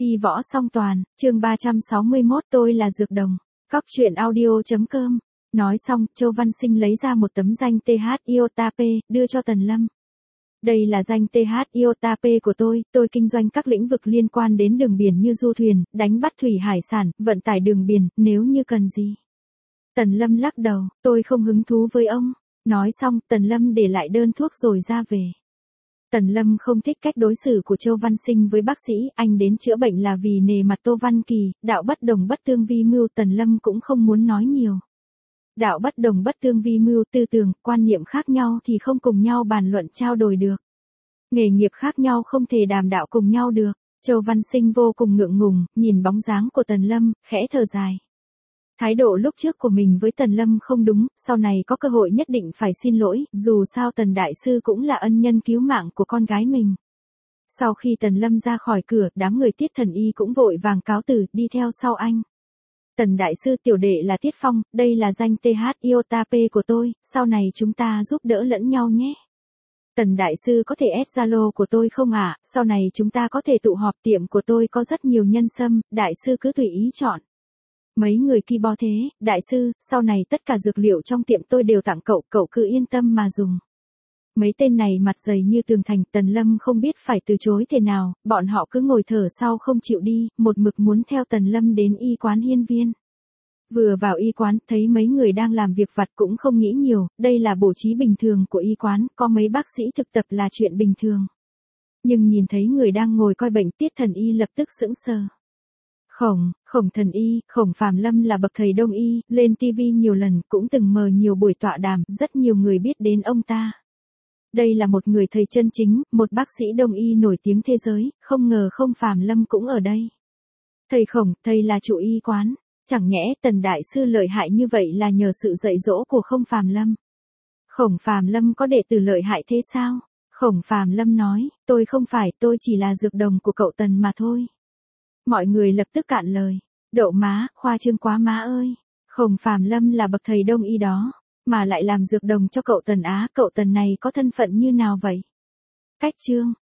Y võ song toàn, chương 361 tôi là dược đồng. Cóc truyện audio.com. Nói xong, Châu Văn Sinh lấy ra một tấm danh TH IOTAP, đưa cho Tần Lâm. Đây là danh TH IOTAP của tôi kinh doanh các lĩnh vực liên quan đến đường biển như du thuyền, đánh bắt thủy hải sản, vận tải đường biển, nếu như cần gì. Tần Lâm lắc đầu, tôi không hứng thú với ông. Nói xong, Tần Lâm để lại đơn thuốc rồi ra về. Tần Lâm không thích cách đối xử của Châu Văn Sinh với bác sĩ, anh đến chữa bệnh là vì nề mặt Tô Văn Kỳ, đạo bất đồng bất tương vi mưu, Tần Lâm cũng không muốn nói nhiều. Đạo bất đồng bất tương vi mưu, tư tưởng, quan niệm khác nhau thì không cùng nhau bàn luận trao đổi được. Nghề nghiệp khác nhau không thể đàm đạo cùng nhau được. Châu Văn Sinh vô cùng ngượng ngùng, nhìn bóng dáng của Tần Lâm, khẽ thở dài. Thái độ lúc trước của mình với Tần Lâm không đúng, sau này có cơ hội nhất định phải xin lỗi, dù sao Tần Đại Sư cũng là ân nhân cứu mạng của con gái mình. Sau khi Tần Lâm ra khỏi cửa, đám người Tiết Thần Y cũng vội vàng cáo từ, đi theo sau anh. Tần Đại Sư, tiểu đệ là Tiết Phong, đây là danh TH IOTAP của tôi, sau này chúng ta giúp đỡ lẫn nhau nhé. Tần Đại Sư có thể add Zalo của tôi không ạ? Sau này chúng ta có thể tụ họp, tiệm của tôi có rất nhiều nhân sâm, Đại Sư cứ tùy ý chọn. Mấy người kia bo thế, Đại Sư, sau này tất cả dược liệu trong tiệm tôi đều tặng cậu cứ yên tâm mà dùng. Mấy tên này mặt dày như tường thành, Tần Lâm không biết phải từ chối thế nào, bọn họ cứ ngồi thở sau không chịu đi, một mực muốn theo Tần Lâm đến y quán Hiên Viên. Vừa vào y quán, thấy mấy người đang làm việc vặt cũng không nghĩ nhiều, đây là bố trí bình thường của y quán, có mấy bác sĩ thực tập là chuyện bình thường. Nhưng nhìn thấy người đang ngồi coi bệnh, Tiết Thần Y lập tức sững sờ. Khổng Thần Y, Khổng Phàm Lâm là bậc thầy đông y, lên TV nhiều lần, cũng từng mở nhiều buổi tọa đàm, rất nhiều người biết đến ông ta. Đây là một người thầy chân chính, một bác sĩ đông y nổi tiếng thế giới, không ngờ Khổng Phàm Lâm cũng ở đây. Thầy Khổng, thầy là chủ y quán, chẳng nhẽ Tần Đại Sư lợi hại như vậy là nhờ sự dạy dỗ của Khổng Phàm Lâm. Khổng Phàm Lâm có đệ tử lợi hại thế sao? Khổng Phàm Lâm nói, tôi không phải, tôi chỉ là dược đồng của cậu Tần mà thôi. Mọi người lập tức cạn lời. Đậu má, khoa trương quá má ơi. Khổng Phàm Lâm là bậc thầy đông y đó, mà lại làm dược đồng cho cậu Tần á, cậu Tần này có thân phận như nào vậy? Cách chương.